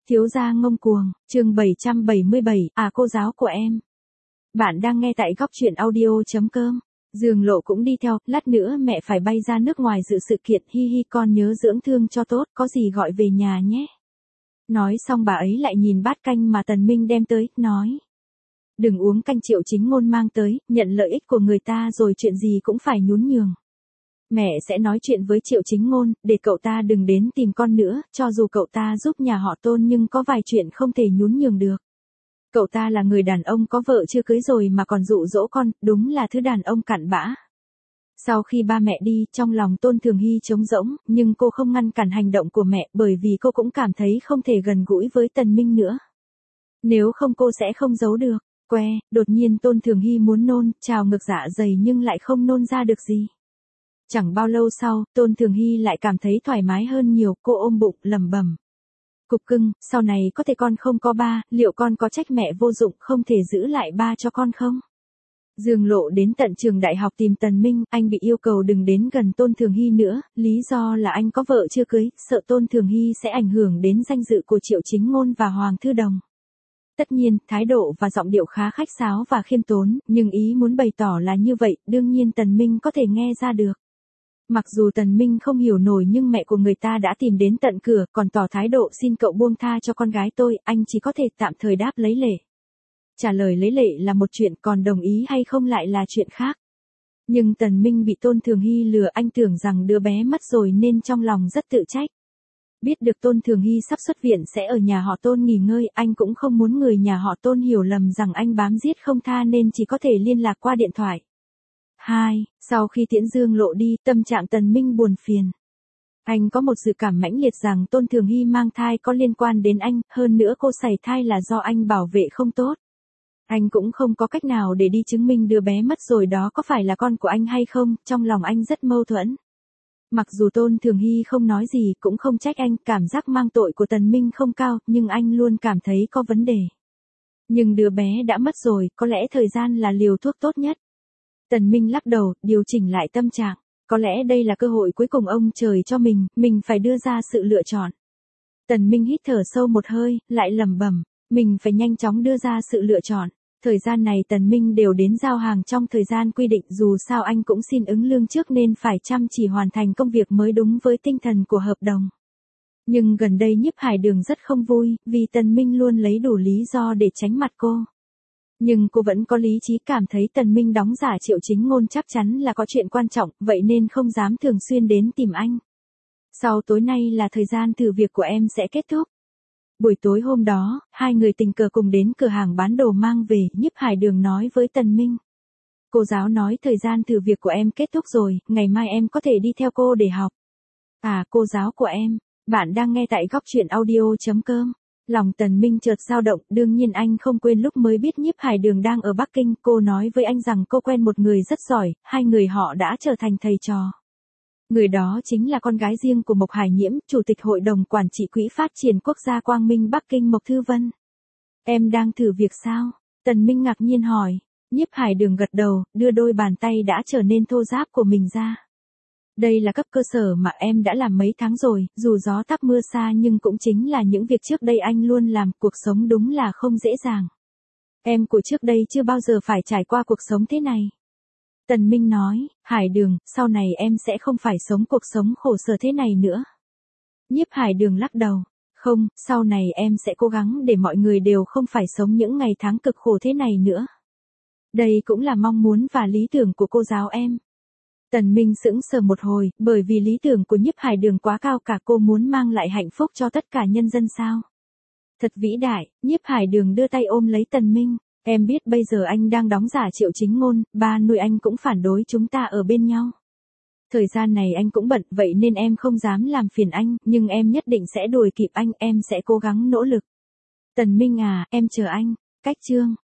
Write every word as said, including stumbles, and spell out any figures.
Thiếu gia ngông cuồng, chương bảy trăm bảy mươi bảy, à cô giáo của em. Bạn đang nghe tại góc truyện audio.com. Dương Lộ cũng đi theo, lát nữa mẹ phải bay ra nước ngoài dự sự kiện, hi hi con nhớ dưỡng thương cho tốt, có gì gọi về nhà nhé. Nói xong bà ấy lại nhìn bát canh mà Tần Minh đem tới, nói. Đừng uống canh Triệu Chính Ngôn mang tới, nhận lợi ích của người ta rồi chuyện gì cũng phải nhún nhường. Mẹ sẽ nói chuyện với Triệu Chính Ngôn, để cậu ta đừng đến tìm con nữa, cho dù cậu ta giúp nhà họ Tôn nhưng có vài chuyện không thể nhún nhường được. Cậu ta là người đàn ông có vợ chưa cưới rồi mà còn dụ dỗ con, đúng là thứ đàn ông cặn bã. Sau khi ba mẹ đi, trong lòng Tôn Thường Hy trống rỗng, nhưng cô không ngăn cản hành động của mẹ bởi vì cô cũng cảm thấy không thể gần gũi với Tần Minh nữa. Nếu không cô sẽ không giấu được. Que, đột nhiên Tôn Thường Hy muốn nôn, trào ngược dạ dày nhưng lại không nôn ra được gì. Chẳng bao lâu sau, Tôn Thường Hy lại cảm thấy thoải mái hơn nhiều, cô ôm bụng, lẩm bẩm. Cục cưng, sau này có thể con không có ba, liệu con có trách mẹ vô dụng không thể giữ lại ba cho con không? Dương Lộ đến tận trường đại học tìm Tần Minh, anh bị yêu cầu đừng đến gần Tôn Thường Hy nữa, lý do là anh có vợ chưa cưới, sợ Tôn Thường Hy sẽ ảnh hưởng đến danh dự của Triệu Chính Ngôn và Hoàng Thư Đồng. Tất nhiên, thái độ và giọng điệu khá khách sáo và khiêm tốn, nhưng ý muốn bày tỏ là như vậy, đương nhiên Tần Minh có thể nghe ra được. Mặc dù Tần Minh không hiểu nổi nhưng mẹ của người ta đã tìm đến tận cửa, còn tỏ thái độ xin cậu buông tha cho con gái tôi, anh chỉ có thể tạm thời đáp lấy lệ. Trả lời lấy lệ là một chuyện, còn đồng ý hay không lại là chuyện khác. Nhưng Tần Minh bị Tôn Thường Hy lừa, anh tưởng rằng đứa bé mất rồi nên trong lòng rất tự trách. Biết được Tôn Thường Hy sắp xuất viện sẽ ở nhà họ Tôn nghỉ ngơi, anh cũng không muốn người nhà họ Tôn hiểu lầm rằng anh bám giết không tha nên chỉ có thể liên lạc qua điện thoại. hai. Sau khi tiễn Dương Lộ đi, tâm trạng Tần Minh buồn phiền. Anh có một dự cảm mãnh liệt rằng Tôn Thường Hy mang thai có liên quan đến anh, hơn nữa cô sảy thai là do anh bảo vệ không tốt. Anh cũng không có cách nào để đi chứng minh đứa bé mất rồi đó có phải là con của anh hay không, trong lòng anh rất mâu thuẫn. Mặc dù Tôn Thường Hy không nói gì, cũng không trách anh, cảm giác mang tội của Tần Minh không cao, nhưng anh luôn cảm thấy có vấn đề. Nhưng đứa bé đã mất rồi, có lẽ thời gian là liều thuốc tốt nhất. Tần Minh lắc đầu, điều chỉnh lại tâm trạng. Có lẽ đây là cơ hội cuối cùng ông trời cho mình, mình phải đưa ra sự lựa chọn. Tần Minh hít thở sâu một hơi, lại lẩm bẩm, mình phải nhanh chóng đưa ra sự lựa chọn. Thời gian này Tần Minh đều đến giao hàng trong thời gian quy định, dù sao anh cũng xin ứng lương trước nên phải chăm chỉ hoàn thành công việc mới đúng với tinh thần của hợp đồng. Nhưng gần đây Nhiếp Hải Đường rất không vui, vì Tần Minh luôn lấy đủ lý do để tránh mặt cô. Nhưng cô vẫn có lý trí cảm thấy Tần Minh đóng giả Triệu Chính Ngôn chắc chắn là có chuyện quan trọng, vậy nên không dám thường xuyên đến tìm anh. Sau tối nay là thời gian thử việc của em sẽ kết thúc. Buổi tối hôm đó, hai người tình cờ cùng đến cửa hàng bán đồ mang về, Nhiếp Hải Đường nói với Tần Minh. Cô giáo nói thời gian thử việc của em kết thúc rồi, ngày mai em có thể đi theo cô để học. À, cô giáo của em, bạn đang nghe tại góc truyện audio.com. Lòng Tần Minh chợt dao động, đương nhiên anh không quên lúc mới biết Nhiếp Hải Đường đang ở Bắc Kinh, cô nói với anh rằng cô quen một người rất giỏi, hai người họ đã trở thành thầy trò. Người đó chính là con gái riêng của Mộc Hải Nhiễm, Chủ tịch Hội đồng Quản trị Quỹ Phát triển Quốc gia Quang Minh Bắc Kinh Mộc Thư Vân. Em đang thử việc sao? Tần Minh ngạc nhiên hỏi. Nhiếp Hải Đường gật đầu, đưa đôi bàn tay đã trở nên thô ráp của mình ra. Đây là cấp cơ sở mà em đã làm mấy tháng rồi, dù gió táp mưa xa nhưng cũng chính là những việc trước đây anh luôn làm, cuộc sống đúng là không dễ dàng. Em của trước đây chưa bao giờ phải trải qua cuộc sống thế này. Tần Minh nói, Hải Đường, sau này em sẽ không phải sống cuộc sống khổ sở thế này nữa. Nhiếp Hải Đường lắc đầu, không, sau này em sẽ cố gắng để mọi người đều không phải sống những ngày tháng cực khổ thế này nữa. Đây cũng là mong muốn và lý tưởng của cô giáo em. Tần Minh sững sờ một hồi, bởi vì lý tưởng của Nhiếp Hải Đường quá cao cả, cô muốn mang lại hạnh phúc cho tất cả nhân dân sao. Thật vĩ đại, Nhiếp Hải Đường đưa tay ôm lấy Tần Minh. Em biết bây giờ anh đang đóng giả Triệu Chính Ngôn, ba nuôi anh cũng phản đối chúng ta ở bên nhau. Thời gian này anh cũng bận, vậy nên em không dám làm phiền anh, nhưng em nhất định sẽ đuổi kịp anh, em sẽ cố gắng nỗ lực. Tần Minh à, em chờ anh. Cách chương